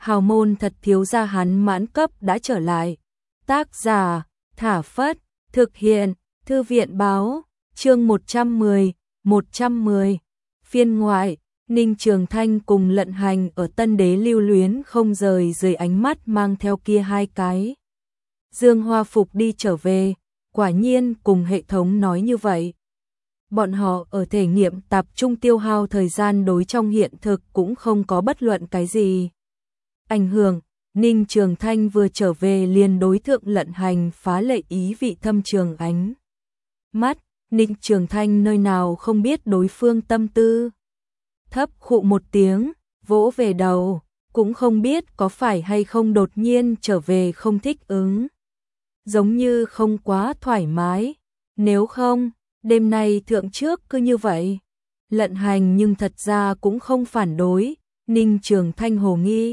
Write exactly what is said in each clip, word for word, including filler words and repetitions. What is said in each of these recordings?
hào môn thật thiếu gia hắn mãn cấp đã trở lại. Tác giả, Thả Phất, thực hiện, Thư viện báo, chương một trăm mười, một trăm mười. Phiên ngoại, Ninh Trường Thanh cùng Lận Hành ở Tân Đế lưu luyến không rời dưới ánh mắt mang theo kia hai cái. Dương Hoa Phục đi trở về, quả nhiên cùng hệ thống nói như vậy. Bọn họ ở thể nghiệm tập trung tiêu hao thời gian đối trong hiện thực cũng không có bất luận cái gì ảnh hưởng. Ninh Trường Thanh vừa trở về liền đối thượng Lận Hành phá lệ ý vị thâm trường ánh mắt. Ninh Trường Thanh nơi nào không biết đối phương tâm tư. Thấp khụ một tiếng, vỗ về đầu, cũng không biết có phải hay không đột nhiên trở về không thích ứng. Giống như không quá thoải mái, nếu không, đêm nay thượng trước cứ như vậy. Lận Hành nhưng thật ra cũng không phản đối, Ninh Trường Thanh hồ nghi.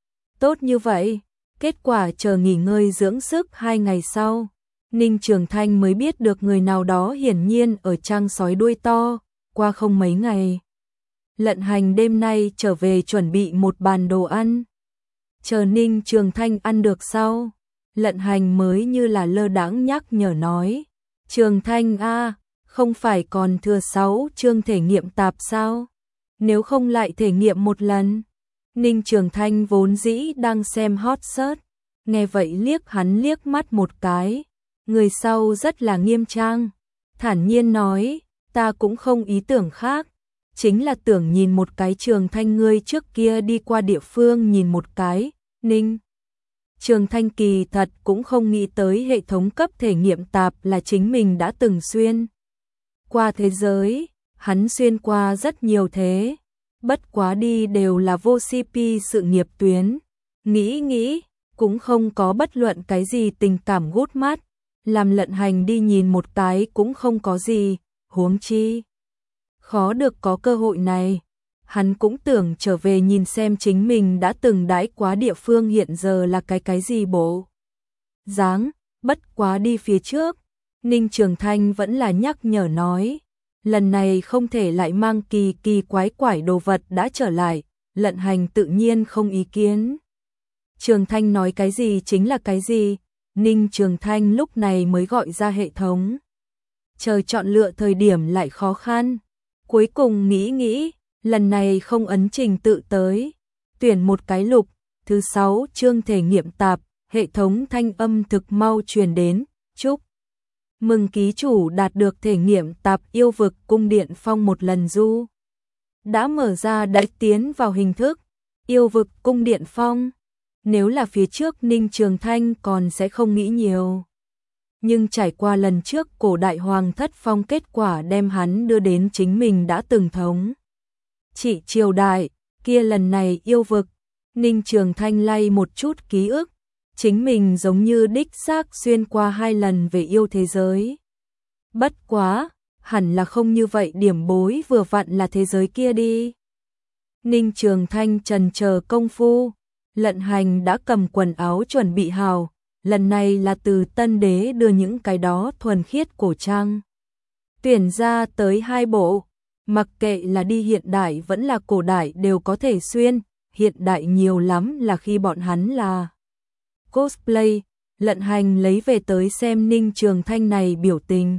Tốt như vậy, kết quả chờ nghỉ ngơi dưỡng sức hai ngày sau, Ninh Trường Thanh mới biết được người nào đó hiển nhiên ở trang sói đuôi to, qua không mấy ngày. Lận Hành đêm nay trở về chuẩn bị một bàn đồ ăn. Chờ Ninh Trường Thanh ăn được sau, Lận Hành mới như là lơ đãng nhắc nhở nói. Trường Thanh a, không phải còn thừa sáu chương thể nghiệm tạp sao? Nếu không lại thể nghiệm một lần. Ninh Trường Thanh vốn dĩ đang xem hot search, nghe vậy liếc hắn liếc mắt một cái. Người sau rất là nghiêm trang, thản nhiên nói, ta cũng không ý tưởng khác. Chính là tưởng nhìn một cái Trường Thanh ngươi trước kia đi qua địa phương nhìn một cái. Ninh Trường Thanh kỳ thật cũng không nghĩ tới hệ thống cấp thể nghiệm tạp là chính mình đã từng xuyên qua thế giới, hắn xuyên qua rất nhiều thế, bất quá đi đều là vô xê pê sự nghiệp tuyến, nghĩ nghĩ, cũng không có bất luận cái gì tình cảm gút mắt, làm Lận Hành đi nhìn một cái cũng không có gì, huống chi. Khó được có cơ hội này, hắn cũng tưởng trở về nhìn xem chính mình đã từng đãi quá địa phương hiện giờ là cái cái gì bộ dáng, bất quá đi phía trước. Ninh Trường Thanh vẫn là nhắc nhở nói, lần này không thể lại mang kỳ kỳ quái quải đồ vật đã trở lại. Lận Hành tự nhiên không ý kiến. Trường Thanh nói cái gì chính là cái gì. Ninh Trường Thanh lúc này mới gọi ra hệ thống. Chờ chọn lựa thời điểm lại khó khăn. Cuối cùng nghĩ nghĩ, lần này không ấn trình tự tới. Tuyển một cái lục, thứ sáu chương thể nghiệm tạp, hệ thống thanh âm thực mau truyền đến. Chúc mừng ký chủ đạt được thể nghiệm tạp yêu vực cung điện phong một lần du. Đã mở ra đã tiến vào hình thức yêu vực cung điện phong. Nếu là phía trước Ninh Trường Thanh còn sẽ không nghĩ nhiều. Nhưng trải qua lần trước cổ đại hoàng thất phong kết quả đem hắn đưa đến chính mình đã từng thống. Chỉ triều đại, kia lần này yêu vực, Ninh Trường Thanh lay một chút ký ức. Chính mình giống như đích xác xuyên qua hai lần về yêu thế giới. Bất quá, hẳn là không như vậy điểm bối vừa vặn là thế giới kia đi. Ninh Trường Thanh trần chờ công phu, Lận Hành đã cầm quần áo chuẩn bị hào, lần này là từ Tân Đế đưa những cái đó thuần khiết cổ trang. Tuyển ra tới hai bộ, mặc kệ là đi hiện đại vẫn là cổ đại đều có thể xuyên, hiện đại nhiều lắm là khi bọn hắn là cosplay. Lận Hành lấy về tới xem Ninh Trường Thanh này biểu tình.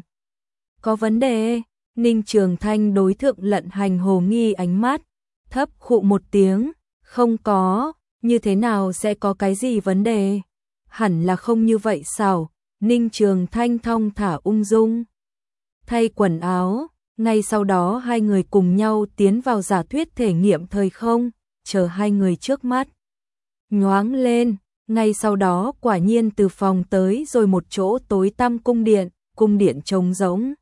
Có vấn đề, Ninh Trường Thanh đối thượng Lận Hành hồ nghi ánh mắt, thấp khụ một tiếng, không có, như thế nào sẽ có cái gì vấn đề? Hẳn là không như vậy sao? Ninh Trường Thanh thong thả ung dung. Thay quần áo, ngay sau đó hai người cùng nhau tiến vào giả thuyết thể nghiệm thời không, chờ hai người trước mắt. Nhoáng lên. Ngay sau đó quả nhiên từ phòng tới rồi một chỗ tối tăm cung điện, cung điện trống rỗng.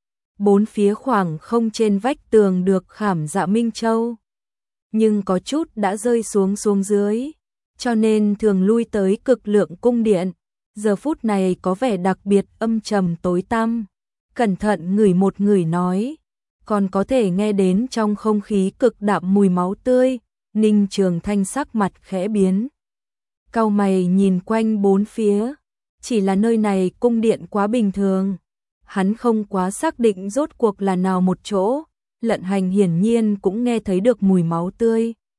Bốn phía khoảng không trên vách tường được khảm dạ minh châu. Nhưng có chút đã rơi xuống xuống dưới, cho nên thường lui tới cực lượng cung điện. Giờ phút này có vẻ đặc biệt âm trầm tối tăm. Cẩn thận ngửi một người nói, còn có thể nghe đến trong không khí cực đạm mùi máu tươi. Ninh Trường Thanh sắc mặt khẽ biến. Cau mày nhìn quanh bốn phía, chỉ là nơi này cung điện quá bình thường, hắn không quá xác định rốt cuộc là nào một chỗ. Lận Hành hiển nhiên cũng nghe thấy được mùi máu tươi.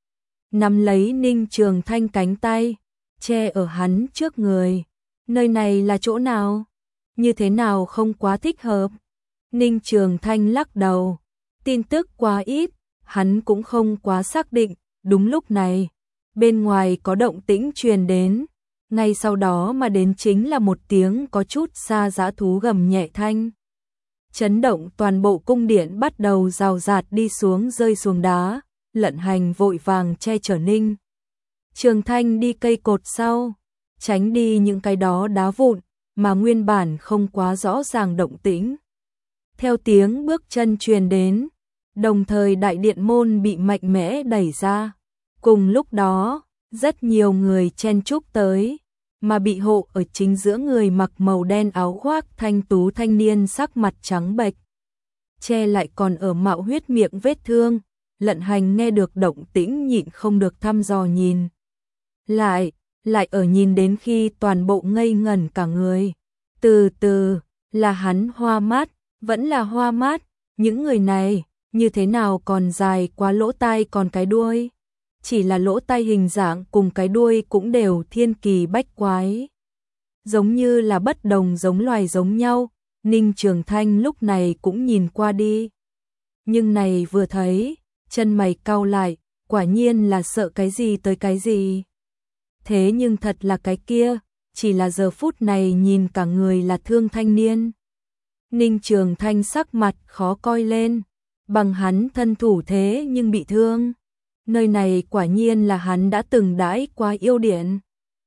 nắm lấy Ninh Trường Thanh cánh tay, che ở hắn trước người. Nơi này là chỗ nào? Như thế nào không quá thích hợp? Ninh Trường Thanh lắc đầu, tin tức quá ít, hắn cũng không quá xác định. Đúng lúc này, bên ngoài có động tĩnh truyền đến, ngay sau đó mà đến chính là một tiếng có chút xa dã thú gầm nhẹ thanh. Chấn động toàn bộ cung điện bắt đầu rào rạt đi xuống rơi xuống đá, Lận Hành vội vàng che chở Ninh Trường Thanh đi cây cột sau, tránh đi những cái đó đá vụn mà nguyên bản không quá rõ ràng động tĩnh. Theo tiếng bước chân truyền đến, đồng thời đại điện môn bị mạnh mẽ đẩy ra. Cùng lúc đó, rất nhiều người chen chúc tới, mà bị hộ ở chính giữa người mặc màu đen áo khoác thanh tú thanh niên sắc mặt trắng bệch, che lại còn ở mạo huyết miệng vết thương. Lận Hành nghe được động tĩnh nhịn không được thăm dò nhìn. Lại, lại ở nhìn đến khi toàn bộ ngây ngẩn cả người. Từ từ, là hắn hoa mắt, vẫn là hoa mắt, những người này, như thế nào còn dài quá lỗ tai còn cái đuôi. Chỉ là lỗ tai hình dạng cùng cái đuôi cũng đều thiên kỳ bách quái. Giống như là bất đồng giống loài giống nhau, Ninh Trường Thanh lúc này cũng nhìn qua đi. Nhưng này vừa thấy, chân mày cau lại, quả nhiên là sợ cái gì tới cái gì. Thế nhưng thật là cái kia, chỉ là giờ phút này nhìn cả người là thương thanh niên. Ninh Trường Thanh sắc mặt khó coi lên, bằng hắn thân thủ thế nhưng bị thương. Nơi này quả nhiên là hắn đã từng đãi qua yêu điện.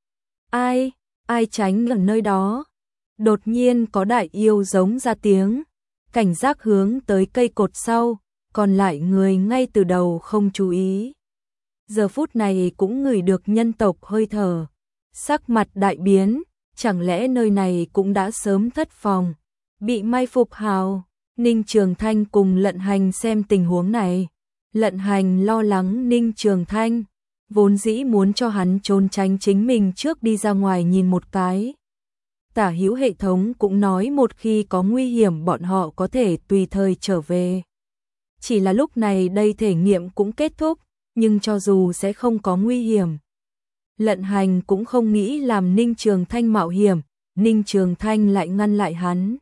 Ai, ai tránh gần nơi đó. Đột nhiên có đại yêu giống ra tiếng, cảnh giác hướng tới cây cột sau, còn lại người ngay từ đầu không chú ý. Giờ phút này cũng ngửi được nhân tộc hơi thở, sắc mặt đại biến, chẳng lẽ nơi này cũng đã sớm thất phòng, bị mai phục hào. Ninh Trường Thanh cùng Lận Hành xem tình huống này. Lận Hành lo lắng Ninh Trường Thanh, vốn dĩ muốn cho hắn trốn tránh chính mình trước đi ra ngoài nhìn một cái. Tả hữu hệ thống cũng nói một khi có nguy hiểm bọn họ có thể tùy thời trở về. Chỉ là lúc này đây thể nghiệm cũng kết thúc, nhưng cho dù sẽ không có nguy hiểm, Lận Hành cũng không nghĩ làm Ninh Trường Thanh mạo hiểm. Ninh Trường Thanh lại ngăn lại hắn,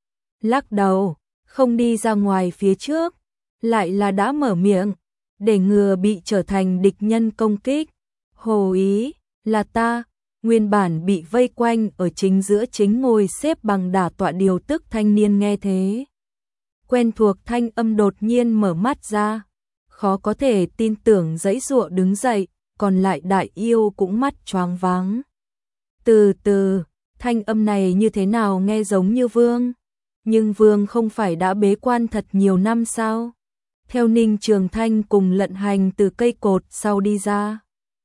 lắc đầu, không đi ra ngoài phía trước. Lại là đã mở miệng, để ngừa bị trở thành địch nhân công kích. Hồ ý, là ta. Nguyên bản bị vây quanh ở chính giữa chính ngồi xếp bằng đả tọa điều tức thanh niên nghe thế. Quen thuộc thanh âm đột nhiên mở mắt ra, khó có thể tin tưởng giãy giụa đứng dậy, còn lại đại yêu cũng mắt choáng váng. Từ từ, thanh âm này như thế nào nghe giống như Vương, nhưng Vương không phải đã bế quan thật nhiều năm sao? Theo Ninh Trường Thanh cùng Lận Hành từ cây cột sau đi ra,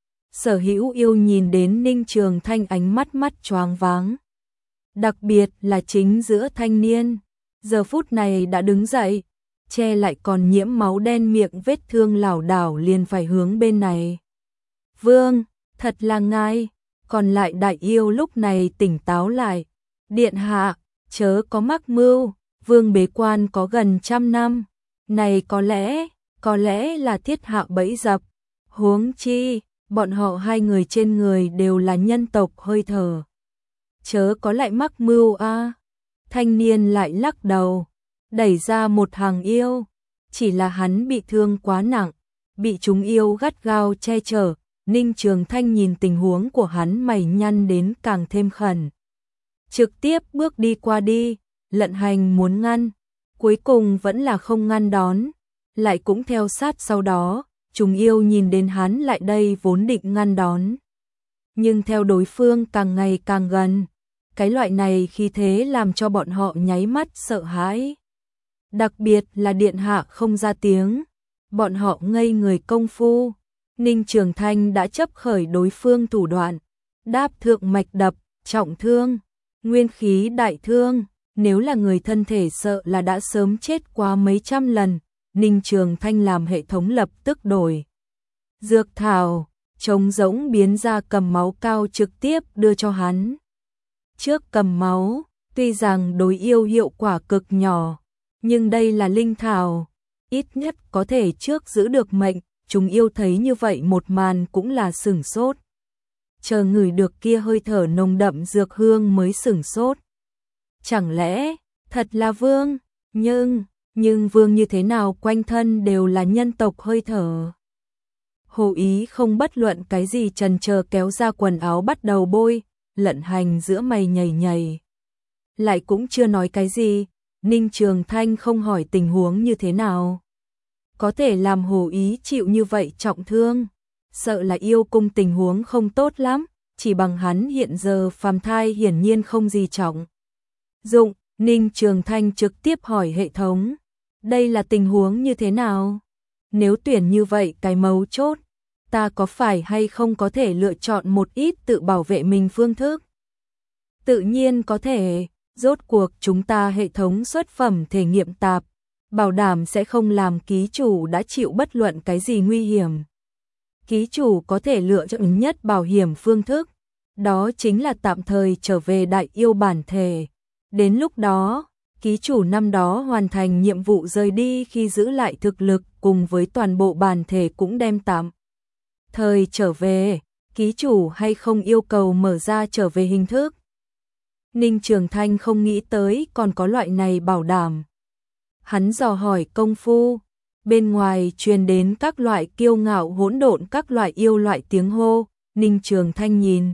sở hữu yêu nhìn đến Ninh Trường Thanh ánh mắt mắt choáng váng. Đặc biệt là chính giữa thanh niên, giờ phút này đã đứng dậy, che lại còn nhiễm máu đen miệng vết thương lảo đảo liền phải hướng bên này. Vương, thật là ngài. Còn lại đại yêu lúc này tỉnh táo lại. Điện hạ, chớ có mắc mưu, Vương bế quan có gần trăm năm. Này có lẽ, có lẽ là thiết hạ bẫy dập. Huống chi, bọn họ hai người trên người đều là nhân tộc hơi thở. Chớ có lại mắc mưu a. À. Thanh niên lại lắc đầu, đẩy ra một hàng yêu. Chỉ là hắn bị thương quá nặng, bị chúng yêu gắt gao che chở. Ninh Trường Thanh nhìn tình huống của hắn mày nhăn đến càng thêm khẩn. Trực tiếp bước đi qua đi, Lận Hành muốn ngăn, cuối cùng vẫn là không ngăn đón, lại cũng theo sát sau đó, chúng yêu nhìn đến hắn lại đây vốn định ngăn đón. Nhưng theo đối phương càng ngày càng gần, cái loại này khi thế làm cho bọn họ nháy mắt sợ hãi. Đặc biệt là điện hạ không ra tiếng, bọn họ ngây người công phu. Ninh Trường Thanh đã chấp khởi đối phương thủ đoạn, đáp thượng mạch đập, trọng thương, nguyên khí đại thương, nếu là người thân thể sợ là đã sớm chết qua mấy trăm lần. Ninh Trường Thanh làm hệ thống lập tức đổi dược thảo, trống rỗng biến ra cầm máu cao trực tiếp đưa cho hắn. Trước cầm máu, tuy rằng đối yêu hiệu quả cực nhỏ, nhưng đây là linh thảo, ít nhất có thể trước giữ được mệnh, chúng yêu thấy như vậy một màn cũng là sửng sốt. Chờ ngửi được kia hơi thở nồng đậm dược hương mới sửng sốt. Chẳng lẽ, thật là Vương, nhưng, nhưng Vương như thế nào quanh thân đều là nhân tộc hơi thở. Hồ Ý không bất luận cái gì chần chờ kéo ra quần áo bắt đầu bôi, Lận Hành giữa mày nhảy nhảy. Lại cũng chưa nói cái gì, Ninh Trường Thanh không hỏi tình huống như thế nào. Có thể làm Hồ Ý chịu như vậy trọng thương, sợ là yêu cung tình huống không tốt lắm, chỉ bằng hắn hiện giờ phàm thai hiển nhiên không gì trọng dụng. Ninh Trường Thanh trực tiếp hỏi hệ thống, đây là tình huống như thế nào? Nếu tuyển như vậy cái mấu chốt, ta có phải hay không có thể lựa chọn một ít tự bảo vệ mình phương thức? Tự nhiên có thể, rốt cuộc chúng ta hệ thống xuất phẩm thể nghiệm tạp, bảo đảm sẽ không làm ký chủ đã chịu bất luận cái gì nguy hiểm. Ký chủ có thể lựa chọn nhất bảo hiểm phương thức, đó chính là tạm thời trở về đại yêu bản thể. Đến lúc đó, ký chủ năm đó hoàn thành nhiệm vụ rời đi khi giữ lại thực lực cùng với toàn bộ bản thể cũng đem tạm thời trở về, ký chủ hay không yêu cầu mở ra trở về hình thức. Ninh Trường Thanh không nghĩ tới còn có loại này bảo đảm. Hắn dò hỏi công phu, bên ngoài truyền đến các loại kiêu ngạo hỗn độn các loại yêu loại tiếng hô, Ninh Trường Thanh nhìn.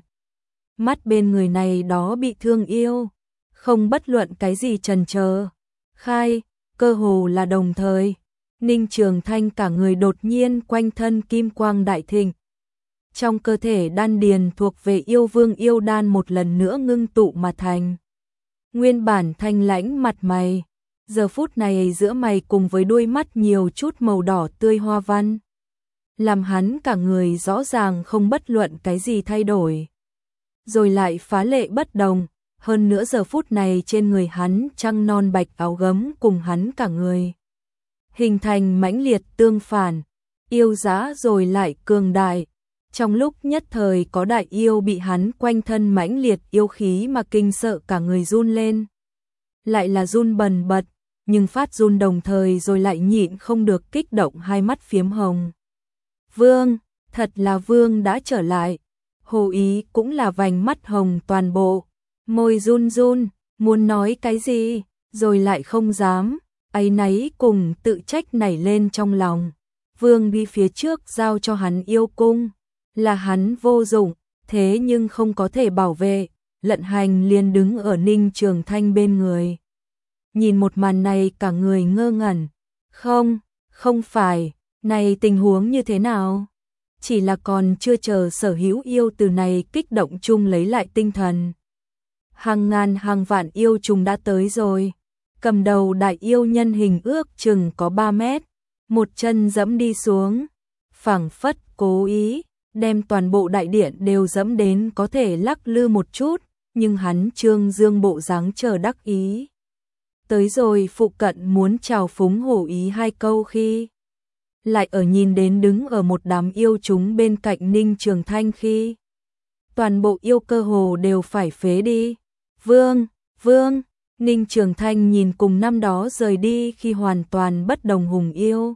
Mắt bên người này đó bị thương yêu, không bất luận cái gì chần chờ. Khai, cơ hồ là đồng thời. Ninh Trường Thanh cả người đột nhiên quanh thân kim quang đại thịnh. Trong cơ thể đan điền thuộc về yêu vương yêu đan một lần nữa ngưng tụ mà thành. Nguyên bản thanh lãnh mặt mày, giờ phút này giữa mày cùng với đôi mắt nhiều chút màu đỏ tươi hoa văn. Làm hắn cả người rõ ràng không bất luận cái gì thay đổi. Rồi lại phá lệ bất đồng, hơn nữa giờ phút này trên người hắn trăng non bạch áo gấm cùng hắn cả người. Hình thành mãnh liệt tương phản, yêu dã rồi lại cường đại. Trong lúc nhất thời có đại yêu bị hắn quanh thân mãnh liệt yêu khí mà kinh sợ cả người run lên. Lại là run bần bật, nhưng phát run đồng thời rồi lại nhịn không được kích động hai mắt phiếm hồng. Vương, thật là Vương đã trở lại. Hồ Ý cũng là vành mắt hồng toàn bộ, môi run run, muốn nói cái gì, rồi lại không dám, áy náy cùng tự trách nảy lên trong lòng. Vương đi phía trước giao cho hắn yêu cung, là hắn vô dụng, thế nhưng không có thể bảo vệ, Lận Hành liền đứng ở Ninh Trường Thanh bên người. Nhìn một màn này cả người ngơ ngẩn, không, không phải, này tình huống như thế nào? Chỉ là còn chưa chờ sở hữu yêu từ này kích động chung lấy lại tinh thần. Hàng ngàn hàng vạn yêu trùng đã tới rồi, cầm đầu đại yêu nhân hình ước chừng có ba mét, một chân dẫm đi xuống, phảng phất cố ý, đem toàn bộ đại điện đều dẫm đến có thể lắc lư một chút, nhưng hắn trương dương bộ dáng chờ đắc ý. Tới rồi phụ cận muốn chào phúng Hồ Ý hai câu khi lại ở nhìn đến đứng ở một đám yêu chúng bên cạnh Ninh Trường Thanh khi toàn bộ yêu cơ hồ đều phải phế đi. Vương, Vương, Ninh Trường Thanh nhìn cùng năm đó rời đi khi hoàn toàn bất đồng hùng yêu.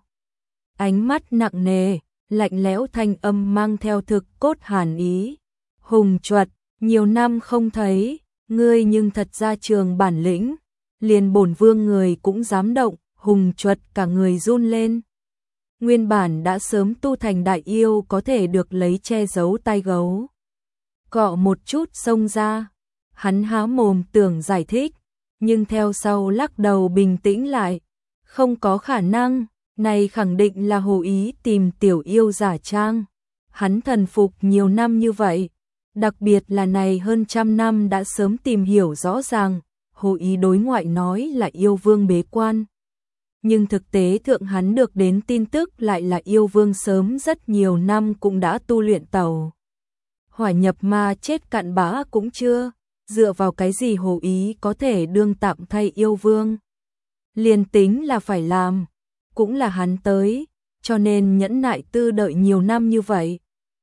Ánh mắt nặng nề, lạnh lẽo thanh âm mang theo thực cốt hàn ý. Hùng Chuột, nhiều năm không thấy, ngươi nhưng thật ra trường bản lĩnh, liền bổn vương người cũng dám động. Hùng Chuột cả người run lên. Nguyên bản đã sớm tu thành đại yêu có thể được lấy che giấu tai gấu. Cọ một chút xông ra, hắn há mồm tưởng giải thích, nhưng theo sau lắc đầu bình tĩnh lại. Không có khả năng, này khẳng định là Hồ Ý tìm tiểu yêu giả trang. Hắn thần phục nhiều năm như vậy, đặc biệt là này hơn trăm năm đã sớm tìm hiểu rõ ràng, Hồ Ý đối ngoại nói là yêu vương bế quan. Nhưng thực tế thượng hắn được đến tin tức lại là yêu vương sớm rất nhiều năm cũng đã tu luyện tẩu hỏa nhập ma chết cặn bã cũng chưa, dựa vào cái gì Hồ Ý có thể đương tạm thay yêu vương. Liền tính là phải làm, cũng là hắn tới, cho nên nhẫn nại tư đợi nhiều năm như vậy.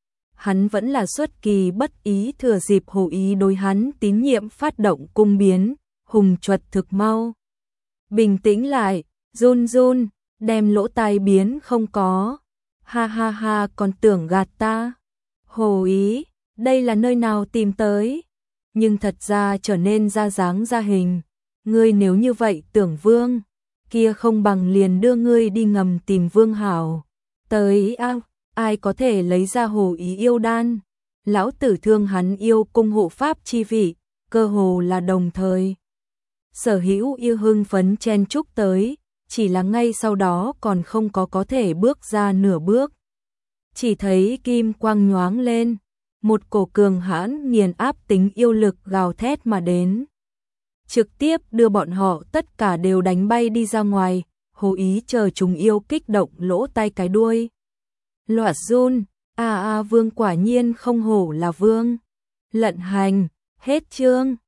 Hắn vẫn là xuất kỳ bất ý thừa dịp Hồ Ý đối hắn tín nhiệm phát động cung biến. Hùng Chuột thực mau bình tĩnh lại, run run, đem lỗ tai biến không có. Ha ha ha, còn tưởng gạt ta. Hồ Ý, đây là nơi nào tìm tới? Nhưng thật ra trở nên ra dáng ra hình. Ngươi nếu như vậy tưởng Vương, kia không bằng liền đưa ngươi đi ngầm tìm Vương hảo. Tới a, à, ai có thể lấy ra Hồ Ý yêu đan? Lão tử thương hắn yêu cung hộ pháp chi vị, cơ hồ là đồng thời. Sở Hữu yêu hưng phấn chen chúc tới, chỉ là ngay sau đó còn không có có thể bước ra nửa bước. Chỉ thấy kim quang nhoáng lên, một cổ cường hãn nghiền áp tính yêu lực gào thét mà đến. Trực tiếp đưa bọn họ tất cả đều đánh bay đi ra ngoài, Hồ Ý chờ chúng yêu kích động lỗ tay cái đuôi. Loạt run, a a Vương quả nhiên không hổ là Vương. Lận hành, hết chương.